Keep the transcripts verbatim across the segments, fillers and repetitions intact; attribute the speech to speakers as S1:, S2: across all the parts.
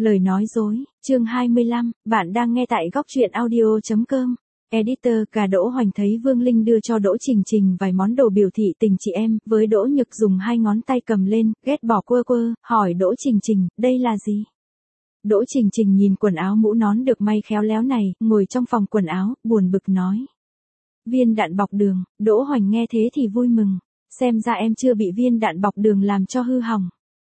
S1: Lời nói dối, chương hai mươi lăm, bạn đang nghe tại góc truyện audio chấm com. Editor cả Đỗ Hoành thấy Vương Linh đưa cho Đỗ Trình Trình vài món đồ biểu thị tình chị em, với Đỗ Nhược dùng hai ngón tay cầm lên, ghét bỏ quơ quơ, hỏi Đỗ Trình Trình, đây là gì? Đỗ Trình Trình nhìn quần áo mũ nón được may khéo léo này, ngồi trong phòng quần áo, buồn bực nói. Viên đạn bọc đường. Đỗ Hoành nghe thế thì vui mừng, xem ra em chưa bị viên đạn bọc đường làm cho hư hỏng.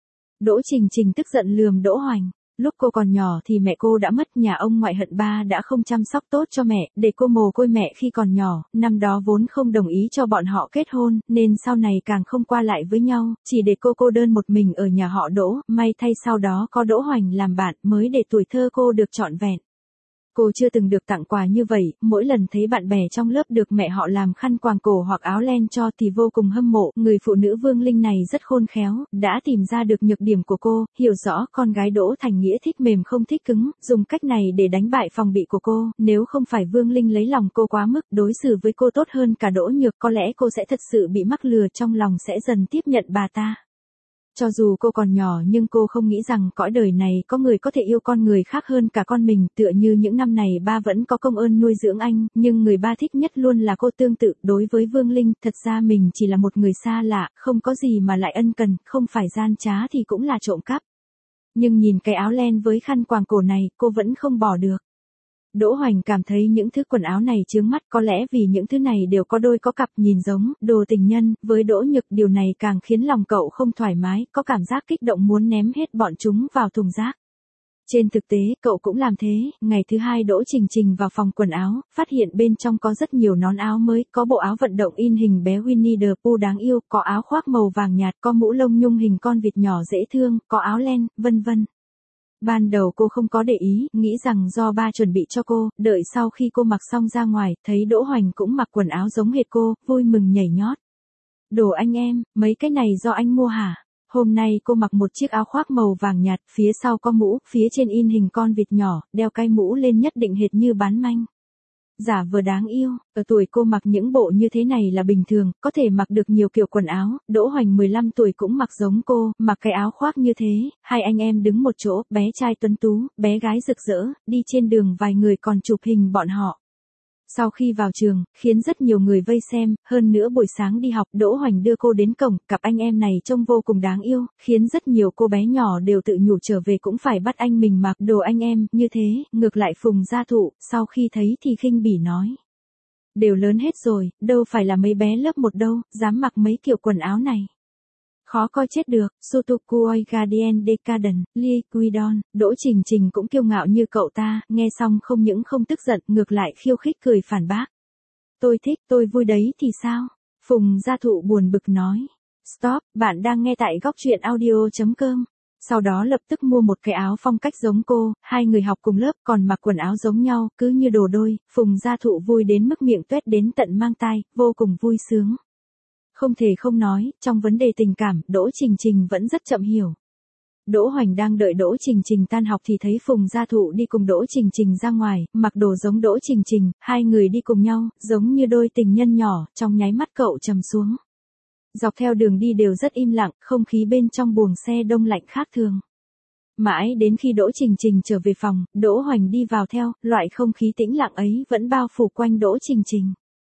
S1: Đỗ Trình Trình tức giận lườm Đỗ Hoành. Lúc cô còn nhỏ thì mẹ cô đã mất, nhà ông ngoại hận ba đã không chăm sóc tốt cho mẹ, để cô mồ côi mẹ khi còn nhỏ, năm đó vốn không đồng ý cho bọn họ kết hôn, nên sau này càng không qua lại với nhau, chỉ để cô cô đơn một mình ở nhà họ Đỗ, may thay sau đó có Đỗ Hoành làm bạn mới để tuổi thơ cô được trọn vẹn. Cô chưa từng được tặng quà như vậy, mỗi lần thấy bạn bè trong lớp được mẹ họ làm khăn quàng cổ hoặc áo len cho thì vô cùng hâm mộ. Người phụ nữ Vương Linh này rất khôn khéo, đã tìm ra được nhược điểm của cô, hiểu rõ con gái Đỗ Thành Nghĩa thích mềm không thích cứng, dùng cách này để đánh bại phòng bị của cô. Nếu không phải Vương Linh lấy lòng cô quá mức, đối xử với cô tốt hơn cả Đỗ Nhược, có lẽ cô sẽ thật sự bị mắc lừa, trong lòng sẽ dần tiếp nhận bà ta. Cho dù cô còn nhỏ nhưng cô không nghĩ rằng cõi đời này có người có thể yêu con người khác hơn cả con mình, tựa như những năm này ba vẫn có công ơn nuôi dưỡng anh, nhưng người ba thích nhất luôn là cô. Tương tự đối với Vương Linh, thật ra mình chỉ là một người xa lạ, không có gì mà lại ân cần, không phải gian trá thì cũng là trộm cắp. Nhưng nhìn cái áo len với khăn quàng cổ này, cô vẫn không bỏ được. Đỗ Hoành cảm thấy những thứ quần áo này chướng mắt, có lẽ vì những thứ này đều có đôi có cặp, nhìn giống đồ tình nhân. Với Đỗ Nhược, điều này càng khiến lòng cậu không thoải mái, có cảm giác kích động muốn ném hết bọn chúng vào thùng rác. Trên thực tế, cậu cũng làm thế. Ngày thứ hai Đỗ Trình Trình vào phòng quần áo, phát hiện bên trong có rất nhiều nón áo mới, có bộ áo vận động in hình bé Winnie the Pooh đáng yêu, có áo khoác màu vàng nhạt, có mũ lông nhung hình con vịt nhỏ dễ thương, có áo len, vân vân. Ban đầu cô không có để ý, nghĩ rằng do ba chuẩn bị cho cô, đợi sau khi cô mặc xong ra ngoài, thấy Đỗ Hoành cũng mặc quần áo giống hệt cô, vui mừng nhảy nhót. Đồ anh em, mấy cái này do anh mua hả? Hôm nay cô mặc một chiếc áo khoác màu vàng nhạt, phía sau có mũ, phía trên in hình con vịt nhỏ, đeo cái mũ lên nhất định hệt như bán manh. Giả vờ đáng yêu, ở tuổi cô mặc những bộ như thế này là bình thường, có thể mặc được nhiều kiểu quần áo. Đỗ Hoành mười lăm tuổi cũng mặc giống cô, mặc cái áo khoác như thế, hai anh em đứng một chỗ, bé trai tuấn tú, bé gái rực rỡ, đi trên đường vài người còn chụp hình bọn họ. Sau khi vào trường, khiến rất nhiều người vây xem, hơn nữa buổi sáng đi học, Đỗ Hoành đưa cô đến cổng, cặp anh em này trông vô cùng đáng yêu, khiến rất nhiều cô bé nhỏ đều tự nhủ trở về cũng phải bắt anh mình mặc đồ anh em, như thế. Ngược lại Phùng Gia Thụ, sau khi thấy thì khinh bỉ nói. Đều lớn hết rồi, đâu phải là mấy bé lớp một đâu, dám mặc mấy kiểu quần áo này. Khó coi chết được. Sotukui Guardian Decadent, Liquidon. Đỗ Trình Trình cũng kiêu ngạo như cậu ta, nghe xong không những không tức giận, ngược lại khiêu khích cười phản bác. Tôi thích, tôi vui đấy thì sao? Phùng Gia Thụ buồn bực nói. Stop, bạn đang nghe tại góc truyện audio chấm com. Sau đó lập tức mua một cái áo phong cách giống cô, hai người học cùng lớp còn mặc quần áo giống nhau, cứ như đồ đôi. Phùng Gia Thụ vui đến mức miệng tuét đến tận mang tai, vô cùng vui sướng. Không thể không nói, trong vấn đề tình cảm, Đỗ Trình Trình vẫn rất chậm hiểu. Đỗ Hoành đang đợi Đỗ Trình Trình tan học thì thấy Phùng Gia Thụ đi cùng Đỗ Trình Trình ra ngoài, mặc đồ giống Đỗ Trình Trình, hai người đi cùng nhau, giống như đôi tình nhân nhỏ, trong nháy mắt cậu trầm xuống. Dọc theo đường đi đều rất im lặng, không khí bên trong buồng xe đông lạnh khác thường. Mãi đến khi Đỗ Trình Trình trở về phòng, Đỗ Hoành đi vào theo, loại không khí tĩnh lặng ấy vẫn bao phủ quanh Đỗ Trình Trình.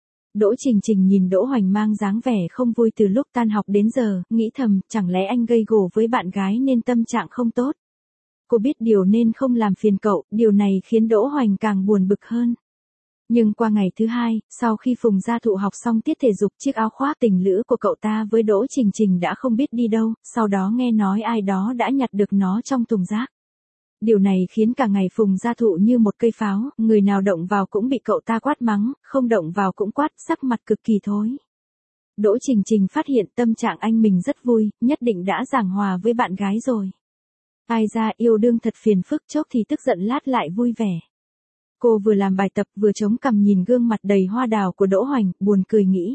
S1: Đỗ Trình Trình nhìn Đỗ Hoành mang dáng vẻ không vui từ lúc tan học đến giờ, nghĩ thầm, chẳng lẽ anh gây gổ với bạn gái nên tâm trạng không tốt. Cô biết điều nên không làm phiền cậu, điều này khiến Đỗ Hoành càng buồn bực hơn. Nhưng qua ngày thứ hai, sau khi Phùng Gia Thụ học xong tiết thể dục, chiếc áo khoác tình lữ của cậu ta với Đỗ Trình Trình đã không biết đi đâu, sau đó nghe nói ai đó đã nhặt được nó trong thùng rác. Điều này khiến cả ngày Phùng Gia Thụ như một cây pháo, người nào động vào cũng bị cậu ta quát mắng, không động vào cũng quát, sắc mặt cực kỳ thối. Đỗ Trình Trình phát hiện tâm trạng anh mình rất vui, nhất định đã giảng hòa với bạn gái rồi. Ai ra yêu đương thật phiền phức, chốc thì tức giận lát lại vui vẻ. Cô vừa làm bài tập vừa chống cằm nhìn gương mặt đầy hoa đào của Đỗ Hoành, buồn cười nghĩ.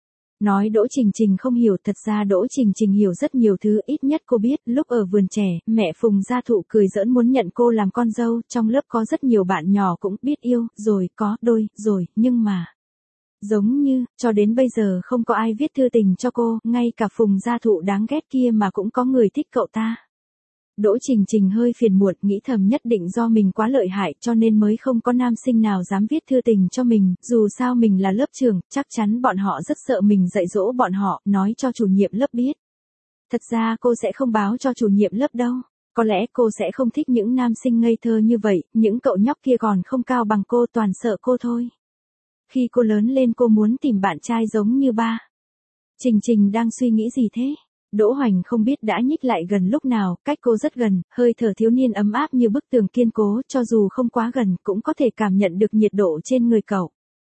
S1: Nói Đỗ Trình Trình không hiểu, thật ra Đỗ Trình Trình hiểu rất nhiều thứ, ít nhất cô biết, lúc ở vườn trẻ, mẹ Phùng Gia Thụ cười giỡn muốn nhận cô làm con dâu, trong lớp có rất nhiều bạn nhỏ cũng biết yêu, rồi, có, đôi, rồi, nhưng mà. Giống như, cho đến bây giờ không có ai viết thư tình cho cô, ngay cả Phùng Gia Thụ đáng ghét kia mà cũng có người thích cậu ta. Đỗ Trình Trình hơi phiền muộn, nghĩ thầm nhất định do mình quá lợi hại cho nên mới không có nam sinh nào dám viết thư tình cho mình, dù sao mình là lớp trưởng, chắc chắn bọn họ rất sợ mình dạy dỗ bọn họ, nói cho chủ nhiệm lớp biết. Thật ra cô sẽ không báo cho chủ nhiệm lớp đâu. Có lẽ cô sẽ không thích những nam sinh ngây thơ như vậy, những cậu nhóc kia còn không cao bằng cô, toàn sợ cô thôi. Khi cô lớn lên cô muốn tìm bạn trai giống như ba. Trình Trình đang suy nghĩ gì thế? Đỗ Hoành không biết đã nhích lại gần lúc nào, cách cô rất gần, hơi thở thiếu niên ấm áp như bức tường kiên cố, cho dù không quá gần cũng có thể cảm nhận được nhiệt độ trên người cậu.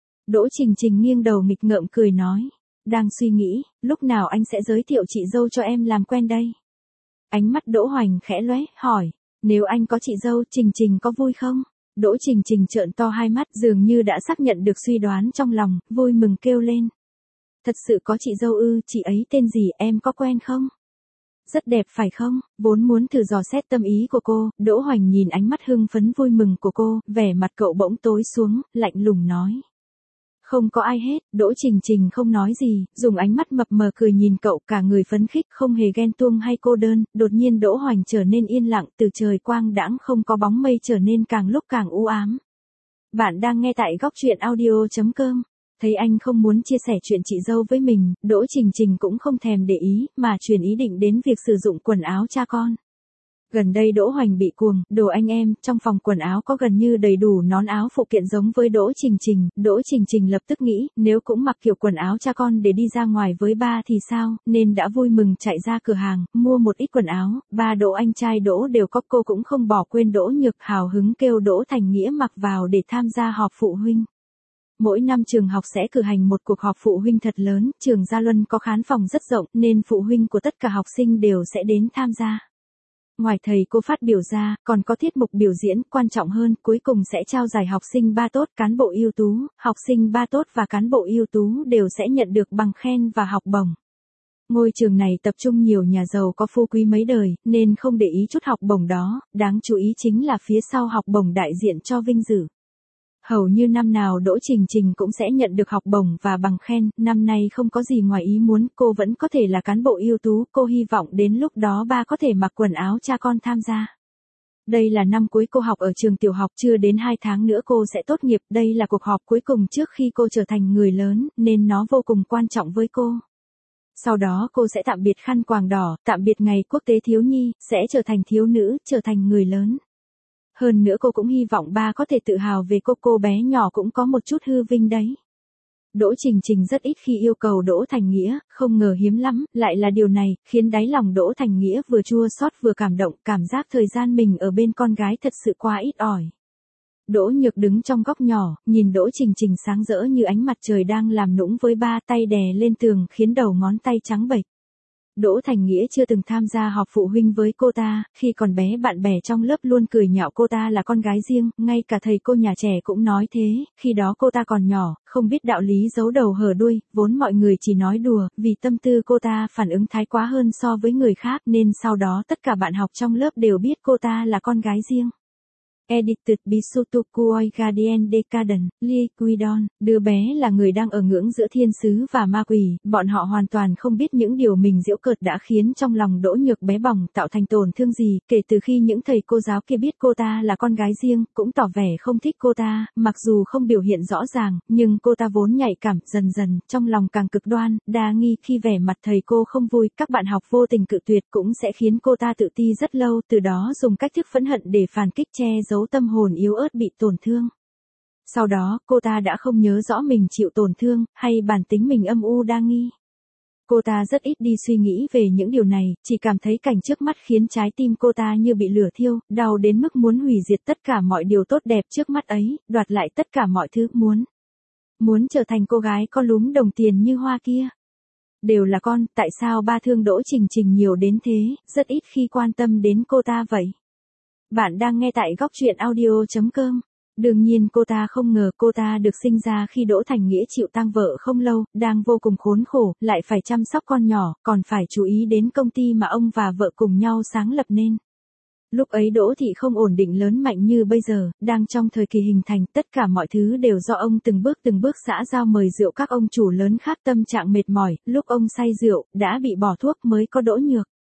S1: Đỗ Trình Trình nghiêng đầu nghịch ngợm cười nói, đang suy nghĩ, lúc nào anh sẽ giới thiệu chị dâu cho em làm quen đây? Ánh mắt Đỗ Hoành khẽ lóe, hỏi, nếu anh có chị dâu, Trình Trình có vui không? Đỗ Trình Trình trợn to hai mắt, dường như đã xác nhận được suy đoán trong lòng, vui mừng kêu lên. Thật sự có chị dâu ư, chị ấy tên gì, em có quen không? Rất đẹp phải không? Vốn muốn thử dò xét tâm ý của cô, Đỗ Hoành nhìn ánh mắt hưng phấn vui mừng của cô, vẻ mặt cậu bỗng tối xuống, lạnh lùng nói. Không có ai hết, Đỗ Trình Trình không nói gì, dùng ánh mắt mập mờ cười nhìn cậu, cả người phấn khích, không hề ghen tuông hay cô đơn, đột nhiên Đỗ Hoành trở nên yên lặng, từ trời quang đãng không có bóng mây trở nên càng lúc càng u ám. Bạn đang nghe tại góc truyện audio chấm com. Thấy anh không muốn chia sẻ chuyện chị dâu với mình, Đỗ Trình Trình cũng không thèm để ý, mà chuyển ý định đến việc sử dụng quần áo cha con. Gần đây Đỗ Hoành bị cuồng, đồ anh em, trong phòng quần áo có gần như đầy đủ nón áo phụ kiện giống với Đỗ Trình Trình, Đỗ Trình Trình lập tức nghĩ, nếu cũng mặc kiểu quần áo cha con để đi ra ngoài với ba thì sao, nên đã vui mừng chạy ra cửa hàng, mua một ít quần áo, ba Đỗ anh trai Đỗ đều có, cô cũng không bỏ quên Đỗ Nhược, hào hứng kêu Đỗ Thành Nghĩa mặc vào để tham gia họp phụ huynh. Mỗi năm trường học sẽ cử hành một cuộc họp phụ huynh thật lớn, trường Gia Luân có khán phòng rất rộng nên phụ huynh của tất cả học sinh đều sẽ đến tham gia. Ngoài thầy cô phát biểu ra, còn có tiết mục biểu diễn, quan trọng hơn, cuối cùng sẽ trao giải học sinh ba tốt, cán bộ ưu tú, học sinh ba tốt và cán bộ ưu tú đều sẽ nhận được bằng khen và học bổng. Ngôi trường này tập trung nhiều nhà giàu có phú quý mấy đời, nên không để ý chút học bổng đó, đáng chú ý chính là phía sau học bổng đại diện cho vinh dự. Hầu như năm nào Đỗ Trình Trình cũng sẽ nhận được học bổng và bằng khen, năm nay không có gì ngoài ý muốn, cô vẫn có thể là cán bộ ưu tú, cô hy vọng đến lúc đó ba có thể mặc quần áo cha con tham gia. Đây là năm cuối cô học ở trường tiểu học, chưa đến hai tháng nữa cô sẽ tốt nghiệp, đây là cuộc họp cuối cùng trước khi cô trở thành người lớn, nên nó vô cùng quan trọng với cô. Sau đó cô sẽ tạm biệt khăn quàng đỏ, tạm biệt ngày quốc tế thiếu nhi, sẽ trở thành thiếu nữ, trở thành người lớn. Hơn nữa cô cũng hy vọng ba có thể tự hào về cô, cô bé nhỏ cũng có một chút hư vinh đấy. Đỗ Trình Trình rất ít khi yêu cầu Đỗ Thành Nghĩa, không ngờ hiếm lắm, lại là điều này, khiến đáy lòng Đỗ Thành Nghĩa vừa chua xót vừa cảm động, cảm giác thời gian mình ở bên con gái thật sự quá ít ỏi. Đỗ Nhược đứng trong góc nhỏ, nhìn Đỗ Trình Trình sáng rỡ như ánh mặt trời đang làm nũng với ba, tay đè lên tường khiến đầu ngón tay trắng bệch. Đỗ Thành Nghĩa chưa từng tham gia họp phụ huynh với cô ta, khi còn bé bạn bè trong lớp luôn cười nhạo cô ta là con gái riêng, ngay cả thầy cô nhà trẻ cũng nói thế, khi đó cô ta còn nhỏ, không biết đạo lý giấu đầu hở đuôi, vốn mọi người chỉ nói đùa, vì tâm tư cô ta phản ứng thái quá hơn so với người khác nên sau đó tất cả bạn học trong lớp đều biết cô ta là con gái riêng. Edited Bisutuku Oigadien Decadent, Liquidon, đứa bé là người đang ở ngưỡng giữa thiên sứ và ma quỷ, bọn họ hoàn toàn không biết những điều mình giễu cợt đã khiến trong lòng Đỗ Nhược bé bỏng tạo thành tổn thương gì, kể từ khi những thầy cô giáo kia biết cô ta là con gái riêng, cũng tỏ vẻ không thích cô ta, mặc dù không biểu hiện rõ ràng, nhưng cô ta vốn nhạy cảm, dần dần, trong lòng càng cực đoan, đa nghi khi vẻ mặt thầy cô không vui, các bạn học vô tình cự tuyệt cũng sẽ khiến cô ta tự ti rất lâu, từ đó dùng cách thức phẫn hận để phản kích che giấu tâm hồn yếu ớt bị tổn thương. Sau đó, cô ta đã không nhớ rõ mình chịu tổn thương, hay bản tính mình âm u đa nghi. Cô ta rất ít đi suy nghĩ về những điều này, chỉ cảm thấy cảnh trước mắt khiến trái tim cô ta như bị lửa thiêu, đau đến mức muốn hủy diệt tất cả mọi điều tốt đẹp trước mắt ấy, đoạt lại tất cả mọi thứ muốn. Muốn trở thành cô gái có lúm đồng tiền như Hoa kia. Đều là con, tại sao ba thương Đỗ Trình Trình nhiều đến thế, rất ít khi quan tâm đến cô ta vậy. Bạn đang nghe tại góc truyện audio chấm com. Đương nhiên cô ta không ngờ cô ta được sinh ra khi Đỗ Thành Nghĩa chịu tang vợ không lâu, đang vô cùng khốn khổ, lại phải chăm sóc con nhỏ, còn phải chú ý đến công ty mà ông và vợ cùng nhau sáng lập nên. Lúc ấy Đỗ Thị không ổn định lớn mạnh như bây giờ, đang trong thời kỳ hình thành, tất cả mọi thứ đều do ông từng bước từng bước xã giao mời rượu các ông chủ lớn khác, tâm trạng mệt mỏi, lúc ông say rượu, đã bị bỏ thuốc mới có Đỗ Nhược.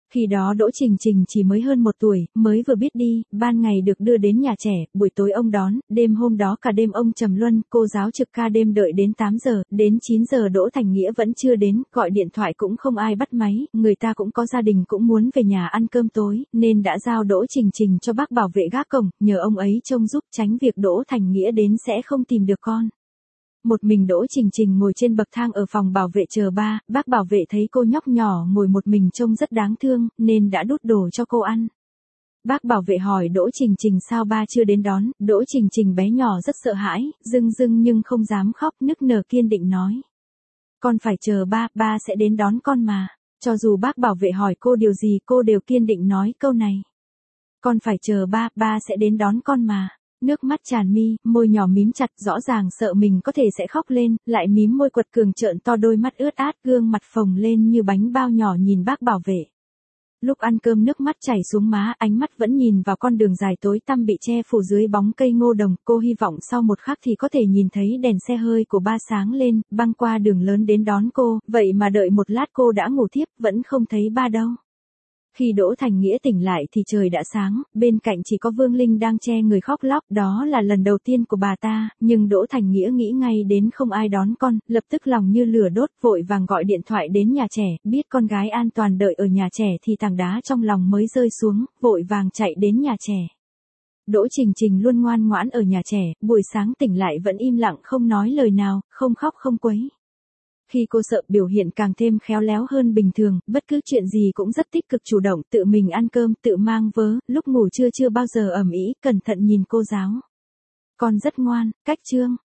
S1: Khi đó Đỗ Trình Trình chỉ mới hơn một tuổi, mới vừa biết đi, ban ngày được đưa đến nhà trẻ, buổi tối ông đón, đêm hôm đó cả đêm ông trầm luân, cô giáo trực ca đêm đợi đến tám giờ, đến chín giờ Đỗ Thành Nghĩa vẫn chưa đến, gọi điện thoại cũng không ai bắt máy, người ta cũng có gia đình cũng muốn về nhà ăn cơm tối, nên đã giao Đỗ Trình Trình cho bác bảo vệ gác cổng, nhờ ông ấy trông giúp tránh việc Đỗ Thành Nghĩa đến sẽ không tìm được con. Một mình Đỗ Trình Trình ngồi trên bậc thang ở phòng bảo vệ chờ ba, bác bảo vệ thấy cô nhóc nhỏ ngồi một mình trông rất đáng thương, nên đã đút đồ cho cô ăn. Bác bảo vệ hỏi Đỗ Trình Trình sao ba chưa đến đón, Đỗ Trình Trình bé nhỏ rất sợ hãi, rưng rưng nhưng không dám khóc, nức nở kiên định nói. Con phải chờ ba, ba sẽ đến đón con mà. Cho dù bác bảo vệ hỏi cô điều gì cô đều kiên định nói câu này. Con phải chờ ba, ba sẽ đến đón con mà. Nước mắt tràn mi, môi nhỏ mím chặt, rõ ràng sợ mình có thể sẽ khóc lên, lại mím môi quật cường trợn to đôi mắt ướt át, gương mặt phồng lên như bánh bao nhỏ nhìn bác bảo vệ. Lúc ăn cơm nước mắt chảy xuống má, ánh mắt vẫn nhìn vào con đường dài tối tăm bị che phủ dưới bóng cây ngô đồng, cô hy vọng sau một khắc thì có thể nhìn thấy đèn xe hơi của ba sáng lên, băng qua đường lớn đến đón cô, vậy mà đợi một lát cô đã ngủ thiếp, vẫn không thấy ba đâu. Khi Đỗ Thành Nghĩa tỉnh lại thì trời đã sáng, bên cạnh chỉ có Vương Linh đang che người khóc lóc, đó là lần đầu tiên của bà ta, nhưng Đỗ Thành Nghĩa nghĩ ngay đến không ai đón con, lập tức lòng như lửa đốt, vội vàng gọi điện thoại đến nhà trẻ, biết con gái an toàn đợi ở nhà trẻ thì tảng đá trong lòng mới rơi xuống, vội vàng chạy đến nhà trẻ. Đỗ Trình Trình luôn ngoan ngoãn ở nhà trẻ, buổi sáng tỉnh lại vẫn im lặng không nói lời nào, không khóc không quấy. Khi cô sợ biểu hiện càng thêm khéo léo hơn bình thường, bất cứ chuyện gì cũng rất tích cực chủ động, tự mình ăn cơm, tự mang vớ, lúc ngủ trưa chưa bao giờ ầm ĩ, cẩn thận nhìn cô giáo. Con rất ngoan, cách chương.